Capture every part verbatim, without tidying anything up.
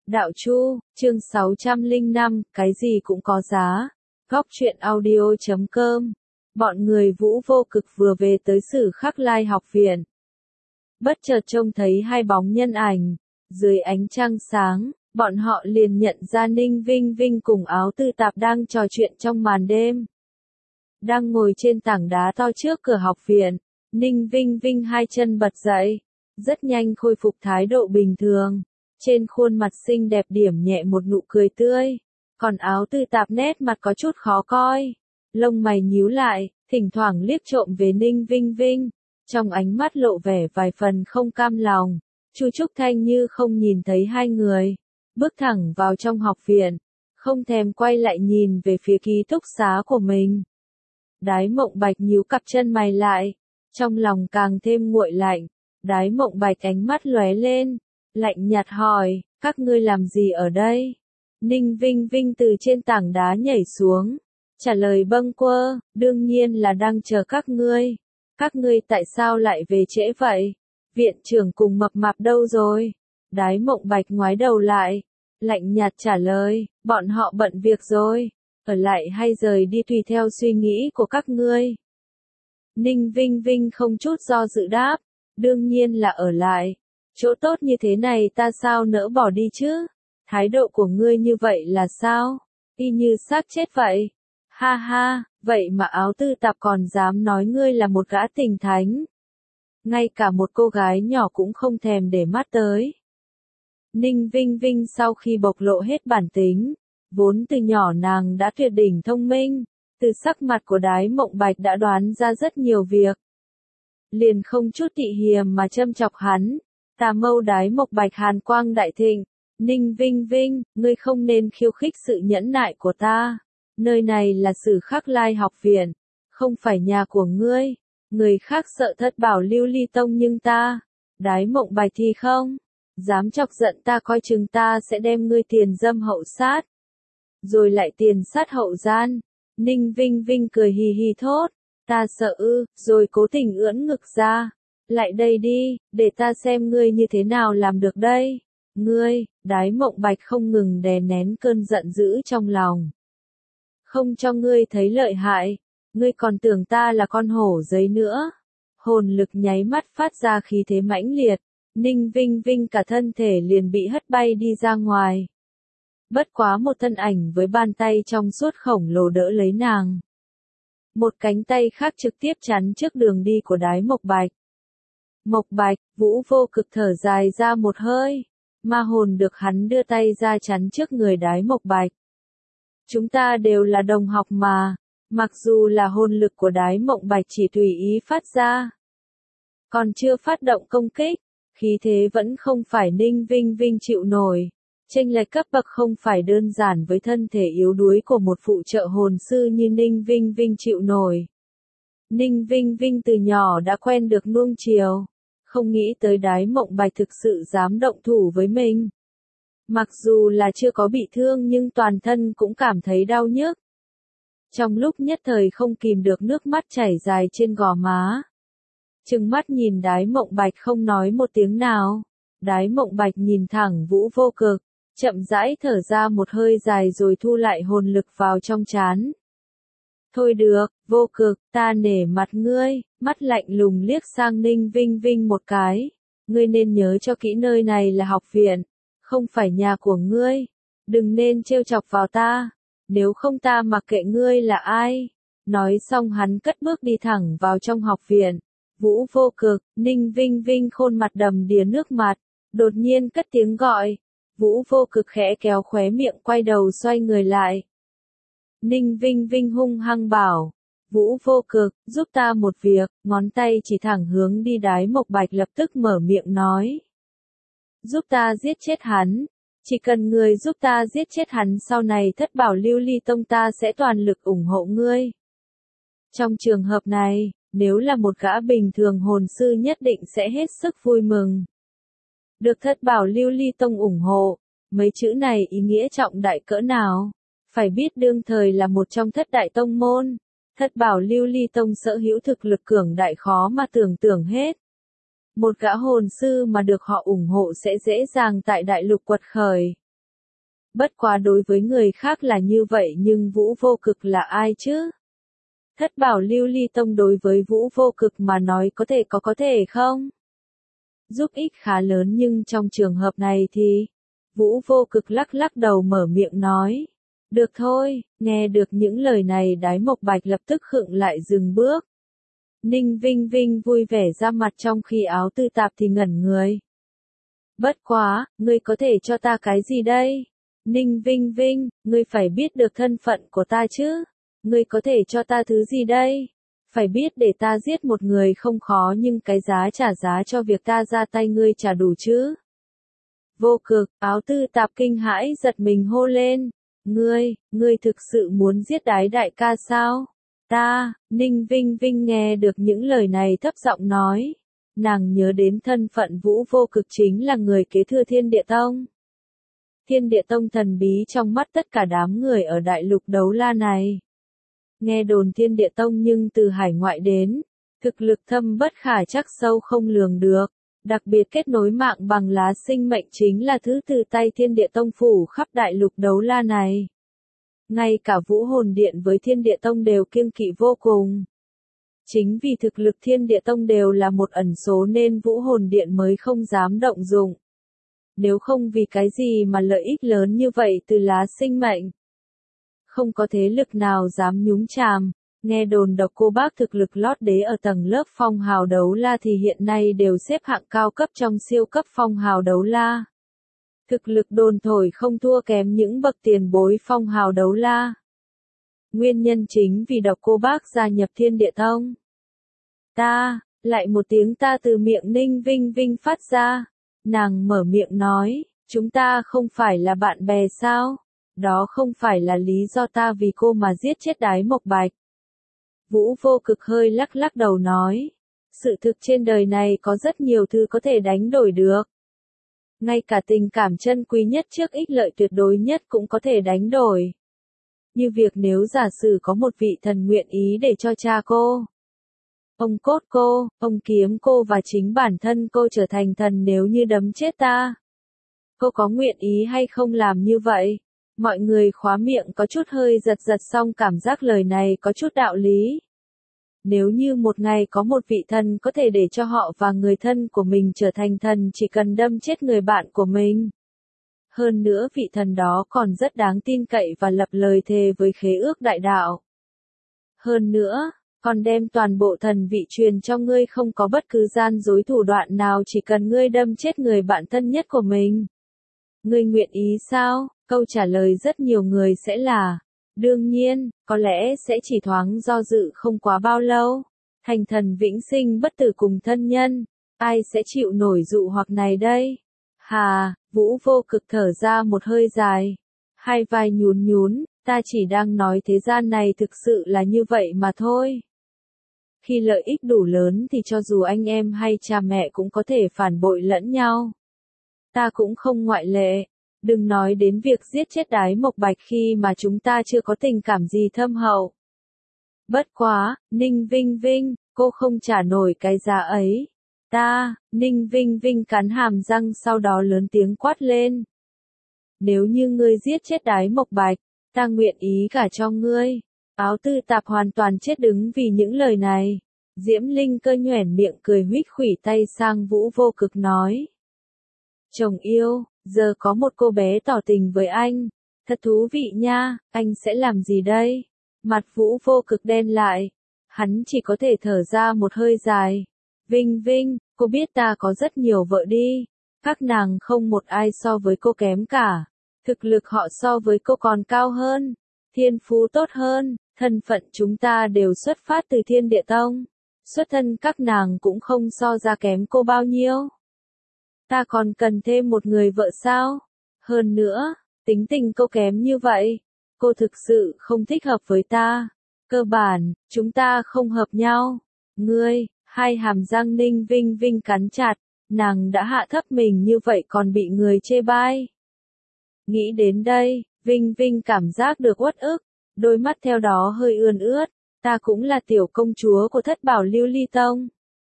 Đạo Chu, chương sáu trăm lẻ năm, cái gì cũng có giá. Góc truyện audio chấm com. Bọn người Vũ Vô Cực vừa về tới Sử Khắc Lai học viện. Bất chợt trông thấy hai bóng nhân ảnh. Dưới ánh trăng sáng, bọn họ liền nhận ra Ninh Vinh Vinh cùng Áo Tư Tạp đang trò chuyện trong màn đêm. Đang ngồi trên tảng đá to trước cửa học viện, Ninh Vinh Vinh hai chân bật dậy, rất nhanh khôi phục thái độ bình thường. Trên khuôn mặt xinh đẹp điểm nhẹ một nụ cười tươi, còn Áo Tư Tạp nét mặt có chút khó coi. Lông mày nhíu lại, thỉnh thoảng liếc trộm về Ninh Vinh Vinh, trong ánh mắt lộ vẻ vài phần không cam lòng. Chu Trúc Thanh như không nhìn thấy hai người, bước thẳng vào trong học viện, không thèm quay lại nhìn về phía ký túc xá của mình. Đái Mộng Bạch nhíu cặp chân mày lại, trong lòng càng thêm nguội lạnh. Đái Mộng Bạch ánh mắt lóe lên, lạnh nhạt hỏi, các ngươi làm gì ở đây? Ninh Vinh Vinh từ trên tảng đá nhảy xuống, trả lời bâng quơ, đương nhiên là đang chờ các ngươi. Các ngươi tại sao lại về trễ vậy? Viện trưởng cùng Mập Mạp đâu rồi? Đái Mộng Bạch ngoái đầu lại, lạnh nhạt trả lời, bọn họ bận việc rồi, ở lại hay rời đi tùy theo suy nghĩ của các ngươi. Ninh Vinh Vinh không chút do dự đáp, đương nhiên là ở lại. Chỗ tốt như thế này ta sao nỡ bỏ đi chứ? Thái độ của ngươi như vậy là sao? Y như xác chết vậy. Ha ha, vậy mà Áo Tư Tạp còn dám nói ngươi là một gã tình thánh. Ngay cả một cô gái nhỏ cũng không thèm để mắt tới. Ninh Vinh Vinh sau khi bộc lộ hết bản tính, vốn từ nhỏ nàng đã tuyệt đỉnh thông minh, từ sắc mặt của Đái Mộng Bạch đã đoán ra rất nhiều việc. Liền không chút tị hiềm mà châm chọc hắn. Tà mâu Đái Mộng Bạch hàn quang đại thịnh, Ninh Vinh Vinh, ngươi không nên khiêu khích sự nhẫn nại của ta. Nơi này là Sử Khắc Lai học viện, không phải nhà của ngươi. Người khác sợ thất bảo lưu ly tông nhưng ta, Đái Mộng Bạch thì không. Dám chọc giận ta coi chừng ta sẽ đem ngươi tiền dâm hậu sát. Rồi lại tiền sát hậu gian. Ninh Vinh Vinh cười hì hì thốt, ta sợ ư, rồi cố tình ưỡn ngực ra. Lại đây đi, để ta xem ngươi như thế nào làm được đây. Ngươi, Đái Mộng Bạch không ngừng đè nén cơn giận dữ trong lòng. Không cho ngươi thấy lợi hại, ngươi còn tưởng ta là con hổ giấy nữa. Hồn lực nháy mắt phát ra khí thế mãnh liệt, Ninh Vinh Vinh cả thân thể liền bị hất bay đi ra ngoài. Bất quá một thân ảnh với bàn tay trong suốt khổng lồ đỡ lấy nàng. Một cánh tay khác trực tiếp chắn trước đường đi của Đái Mộng Bạch. Mộc Bạch, Vũ Vô Cực thở dài ra một hơi, ma hồn được hắn đưa tay ra chắn trước người Đái Mộng Bạch. Chúng ta đều là đồng học mà, mặc dù là hồn lực của Đái Mộng Bạch chỉ tùy ý phát ra. Còn chưa phát động công kích, khí thế vẫn không phải Ninh Vinh Vinh chịu nổi. Chênh lệch cấp bậc không phải đơn giản với thân thể yếu đuối của một phụ trợ hồn sư như Ninh Vinh Vinh chịu nổi. Ninh Vinh Vinh từ nhỏ đã quen được nuông chiều, không nghĩ tới Đái Mộng Bạch thực sự dám động thủ với mình. Mặc dù là chưa có bị thương nhưng toàn thân cũng cảm thấy đau nhức. Trong lúc nhất thời không kìm được nước mắt chảy dài trên gò má. Trừng mắt nhìn Đái Mộng Bạch không nói một tiếng nào. Đái Mộng Bạch nhìn thẳng Vũ Vô Cực, chậm rãi thở ra một hơi dài rồi thu lại hồn lực vào trong trán. Thôi được, Vô Cực, ta nể mặt ngươi, mắt lạnh lùng liếc sang Ninh Vinh Vinh một cái. Ngươi nên nhớ cho kỹ nơi này là học viện, không phải nhà của ngươi. Đừng nên trêu chọc vào ta, nếu không ta mặc kệ ngươi là ai. Nói xong hắn cất bước đi thẳng vào trong học viện. Vũ Vô Cực, Ninh Vinh Vinh khuôn mặt đầm đìa nước mặt, đột nhiên cất tiếng gọi. Vũ Vô Cực khẽ kéo khóe miệng quay đầu xoay người lại. Ninh Vinh Vinh hung hăng bảo, Vũ Vô Cực, giúp ta một việc, ngón tay chỉ thẳng hướng đi. Đái Mộng Bạch lập tức mở miệng nói. Giúp ta giết chết hắn, chỉ cần người giúp ta giết chết hắn sau này thất bảo lưu ly tông ta sẽ toàn lực ủng hộ ngươi. Trong trường hợp này, nếu là một gã bình thường hồn sư nhất định sẽ hết sức vui mừng. Được thất bảo lưu ly tông ủng hộ, mấy chữ này ý nghĩa trọng đại cỡ nào? Phải biết đương thời là một trong thất đại tông môn, thất bảo lưu ly tông sở hữu thực lực cường đại khó mà tưởng tượng hết. Một gã hồn sư mà được họ ủng hộ sẽ dễ dàng tại đại lục quật khởi. Bất quá đối với người khác là như vậy nhưng Vũ Vô Cực là ai chứ? Thất bảo lưu ly tông đối với Vũ Vô Cực mà nói có thể có có thể không? Giúp ích khá lớn nhưng trong trường hợp này thì... Vũ Vô Cực lắc lắc đầu mở miệng nói. Được thôi, nghe được những lời này Đái Mộc Bạch lập tức khựng lại dừng bước. Ninh Vinh Vinh vui vẻ ra mặt trong khi áo tư tạp thì ngẩn người. Bất quá, ngươi có thể cho ta cái gì đây? Ninh Vinh Vinh, ngươi phải biết được thân phận của ta chứ? Ngươi có thể cho ta thứ gì đây? Phải biết để ta giết một người không khó nhưng cái giá trả giá cho việc ta ra tay ngươi trả đủ chứ? Vô Cực, áo tư tạp kinh hãi giật mình hô lên. Ngươi, ngươi thực sự muốn giết Đái đại ca sao? Ta, Ninh Vinh Vinh nghe được những lời này thấp giọng nói. Nàng nhớ đến thân phận Vũ Vô Cực chính là người kế thừa Thiên Địa Tông. Thiên Địa Tông thần bí trong mắt tất cả đám người ở đại lục đấu la này. Nghe đồn Thiên Địa Tông nhưng từ hải ngoại đến, thực lực thâm bất khả chắc sâu không lường được. Đặc biệt kết nối mạng bằng lá sinh mệnh chính là thứ từ tay Thiên Địa Tông phủ khắp đại lục đấu la này. Ngay cả Vũ Hồn Điện với Thiên Địa Tông đều kiêng kỵ vô cùng. Chính vì thực lực Thiên Địa Tông đều là một ẩn số nên Vũ Hồn Điện mới không dám động dụng. Nếu không vì cái gì mà lợi ích lớn như vậy từ lá sinh mệnh. Không có thế lực nào dám nhúng chàm. Nghe đồn Độc Cô Bác thực lực lót đế ở tầng lớp phong hào đấu la thì hiện nay đều xếp hạng cao cấp trong siêu cấp phong hào đấu la. Thực lực đồn thổi không thua kém những bậc tiền bối phong hào đấu la. Nguyên nhân chính vì Độc Cô Bác gia nhập Thiên Địa Tông. Ta, lại một tiếng ta từ miệng Ninh Vinh Vinh phát ra. Nàng mở miệng nói, chúng ta không phải là bạn bè sao? Đó không phải là lý do ta vì cô mà giết chết Đái Mộc Bạch. Vũ Vô Cực hơi lắc lắc đầu nói, sự thực trên đời này có rất nhiều thứ có thể đánh đổi được. Ngay cả tình cảm chân quý nhất trước ích lợi tuyệt đối nhất cũng có thể đánh đổi. Như việc nếu giả sử có một vị thần nguyện ý để cho cha cô, ông cốt cô, ông kiếm cô và chính bản thân cô trở thành thần nếu như đấm chết ta. Cô có nguyện ý hay không làm như vậy? Mọi người khóa miệng có chút hơi giật giật xong cảm giác lời này có chút đạo lý. Nếu như một ngày có một vị thần có thể để cho họ và người thân của mình trở thành thần chỉ cần đâm chết người bạn của mình. Hơn nữa vị thần đó còn rất đáng tin cậy và lập lời thề với khế ước đại đạo. Hơn nữa, còn đem toàn bộ thần vị truyền cho ngươi không có bất cứ gian dối thủ đoạn nào chỉ cần ngươi đâm chết người bạn thân nhất của mình. Ngươi nguyện ý sao? Câu trả lời rất nhiều người sẽ là, đương nhiên, có lẽ sẽ chỉ thoáng do dự không quá bao lâu. Thành thần vĩnh sinh bất tử cùng thân nhân, ai sẽ chịu nổi dụ hoặc này đây? Hà, Vũ Vô Cực thở ra một hơi dài. Hai vai nhún nhún, ta chỉ đang nói thế gian này thực sự là như vậy mà thôi. Khi lợi ích đủ lớn thì cho dù anh em hay cha mẹ cũng có thể phản bội lẫn nhau. Ta cũng không ngoại lệ. Đừng nói đến việc giết chết Đái Mộc Bạch khi mà chúng ta chưa có tình cảm gì thâm hậu. Bất quá, Ninh Vinh Vinh, cô không trả nổi cái giá ấy. Ta, Ninh Vinh Vinh cắn hàm răng sau đó lớn tiếng quát lên. Nếu như ngươi giết chết Đái Mộc Bạch, ta nguyện ý cả cho ngươi. Áo tư tạp hoàn toàn chết đứng vì những lời này. Diễm Linh cơ nhoẻn miệng cười huých khuỷu tay sang Vũ Vô Cực nói. Chồng yêu, giờ có một cô bé tỏ tình với anh. Thật thú vị nha, anh sẽ làm gì đây? Mặt Vũ Vô Cực đen lại. Hắn chỉ có thể thở ra một hơi dài. Vinh Vinh, cô biết ta có rất nhiều vợ đi. Các nàng không một ai so với cô kém cả. Thực lực họ so với cô còn cao hơn. Thiên phú tốt hơn, thân phận chúng ta đều xuất phát từ Thiên Địa Tông. Xuất thân các nàng cũng không so ra kém cô bao nhiêu. Ta còn cần thêm một người vợ sao? Hơn nữa, tính tình cô kém như vậy. Cô thực sự không thích hợp với ta. Cơ bản, chúng ta không hợp nhau. Ngươi, hai hàm răng Ninh Vinh Vinh cắn chặt. Nàng đã hạ thấp mình như vậy còn bị người chê bai. Nghĩ đến đây, Vinh Vinh cảm giác được uất ức. Đôi mắt theo đó hơi ươn ướt. Ta cũng là tiểu công chúa của Thất Bảo Lưu Ly Tông.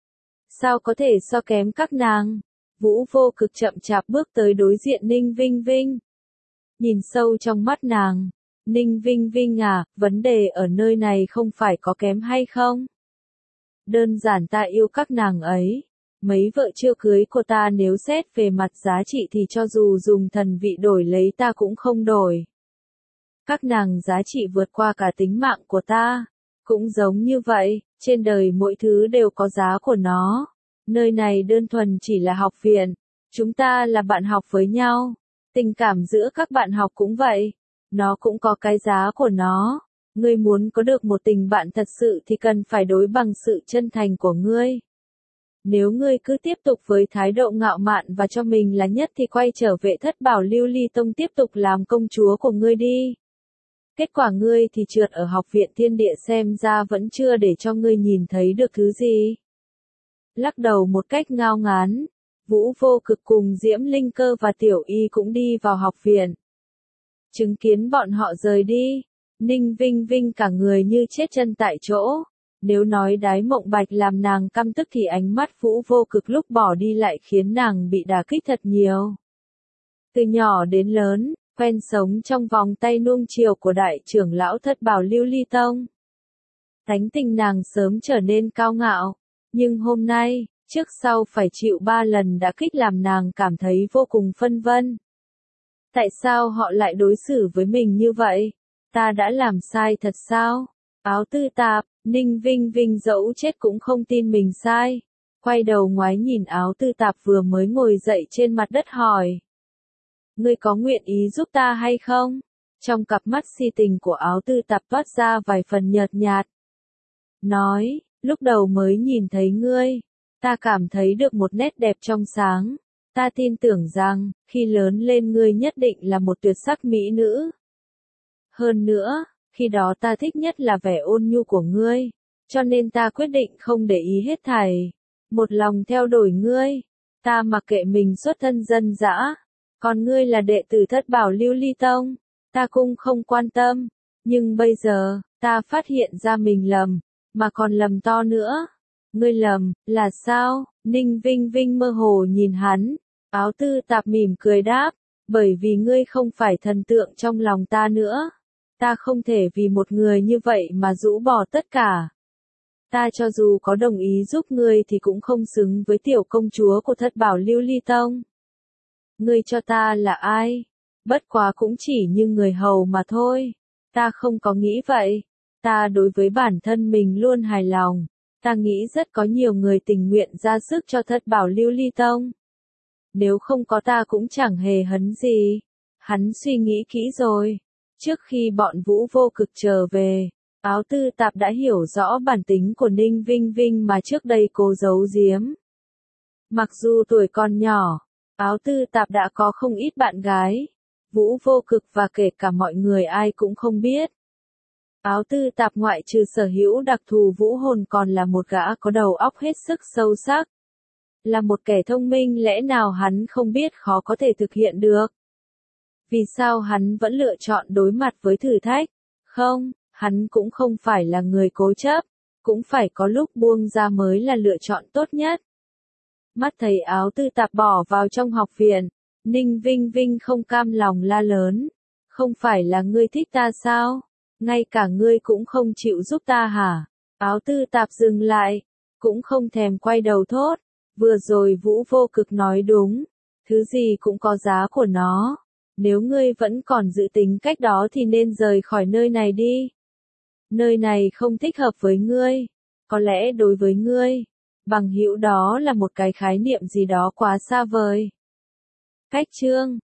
Sao có thể so kém các nàng? Vũ Vô Cực chậm chạp bước tới đối diện Ninh Vinh Vinh. nhìn sâu trong mắt nàng. Ninh Vinh Vinh à, vấn đề ở nơi này không phải có kém hay không? Đơn giản ta yêu các nàng ấy. Mấy vợ chưa cưới của ta nếu xét về mặt giá trị thì cho dù dùng thần vị đổi lấy ta cũng không đổi. Các nàng giá trị vượt qua cả tính mạng của ta. Cũng giống như vậy, trên đời mỗi thứ đều có giá của nó. Nơi này đơn thuần chỉ là học viện. Chúng ta là bạn học với nhau. Tình cảm giữa các bạn học cũng vậy. Nó cũng có cái giá của nó. Ngươi muốn có được một tình bạn thật sự thì cần phải đối bằng sự chân thành của ngươi. Nếu ngươi cứ tiếp tục với thái độ ngạo mạn và cho mình là nhất thì quay trở về Thất Bảo Lưu Ly Tông tiếp tục làm công chúa của ngươi đi. Kết quả ngươi thì trượt ở học viện thiên địa xem ra vẫn chưa để cho ngươi nhìn thấy được thứ gì. Lắc đầu một cách ngao ngán, Vũ Vô Cực cùng Diễm Linh Cơ và Tiểu Y cũng đi vào học viện. Chứng kiến bọn họ rời đi, Ninh Vinh Vinh cả người như chết chân tại chỗ. Nếu nói Đái Mộng Bạch làm nàng căm tức thì ánh mắt Vũ Vô Cực lúc bỏ đi lại khiến nàng bị đả kích thật nhiều. Từ nhỏ đến lớn, quen sống trong vòng tay nuông chiều của đại trưởng lão Thất Bảo Lưu Ly Tông. Tánh tình nàng sớm trở nên cao ngạo, nhưng hôm nay, trước sau phải chịu ba lần đả kích làm nàng cảm thấy vô cùng phân vân. Tại sao họ lại đối xử với mình như vậy? Ta đã làm sai thật sao? Áo Tư Tạp, Ninh Vinh Vinh dẫu chết cũng không tin mình sai. Quay đầu ngoái nhìn Áo Tư Tạp vừa mới ngồi dậy trên mặt đất hỏi. Ngươi có nguyện ý giúp ta hay không? Trong cặp mắt si tình của Áo Tư Tạp toát ra vài phần nhợt nhạt. Nói, lúc đầu mới nhìn thấy ngươi, ta cảm thấy được một nét đẹp trong sáng. Ta tin tưởng rằng, khi lớn lên ngươi nhất định là một tuyệt sắc mỹ nữ. Hơn nữa, khi đó ta thích nhất là vẻ ôn nhu của ngươi, cho nên ta quyết định không để ý hết thảy, một lòng theo đuổi ngươi. Ta mặc kệ mình xuất thân dân dã, còn ngươi là đệ tử Thất Bảo Lưu Ly Tông, ta cũng không quan tâm. Nhưng bây giờ, ta phát hiện ra mình lầm, mà còn lầm to nữa. Ngươi lầm, là sao? Ninh Vinh Vinh mơ hồ nhìn hắn. Áo Tư Tạp mỉm cười đáp, bởi vì ngươi không phải thần tượng trong lòng ta nữa. Ta không thể vì một người như vậy mà rũ bỏ tất cả. Ta cho dù có đồng ý giúp ngươi thì cũng không xứng với tiểu công chúa của Thất Bảo Lưu Ly Tông. Ngươi cho ta là ai? Bất quá cũng chỉ như người hầu mà thôi. Ta không có nghĩ vậy. Ta đối với bản thân mình luôn hài lòng. Ta nghĩ rất có nhiều người tình nguyện ra sức cho Thất Bảo Lưu Ly Tông. Nếu không có ta cũng chẳng hề hấn gì. Hắn suy nghĩ kỹ rồi. Trước khi bọn Vũ Vô Cực trở về, Áo Tư Tạp đã hiểu rõ bản tính của Ninh Vinh Vinh mà trước đây cô giấu giếm. Mặc dù tuổi còn nhỏ, Áo Tư Tạp đã có không ít bạn gái. Vũ Vô Cực và kể cả mọi người ai cũng không biết. Áo Tư Tạp ngoại trừ sở hữu đặc thù vũ hồn còn là một gã có đầu óc hết sức sâu sắc. Là một kẻ thông minh lẽ nào hắn không biết khó có thể thực hiện được. Vì sao hắn vẫn lựa chọn đối mặt với thử thách? Không, hắn cũng không phải là người cố chấp. Cũng phải có lúc buông ra mới là lựa chọn tốt nhất. Mắt thấy Áo Tư Tạp bỏ vào trong học viện. Ninh Vinh Vinh không cam lòng la lớn. Không phải là ngươi thích ta sao? Ngay cả ngươi cũng không chịu giúp ta hả? Áo Tư Tạp dừng lại. Cũng không thèm quay đầu thốt. Vừa rồi Vũ Vô Cực nói đúng. Thứ gì cũng có giá của nó. Nếu ngươi vẫn còn giữ tính cách đó thì nên rời khỏi nơi này đi. Nơi này không thích hợp với ngươi. Có lẽ đối với ngươi, bằng hữu đó là một cái khái niệm gì đó quá xa vời. Cách chương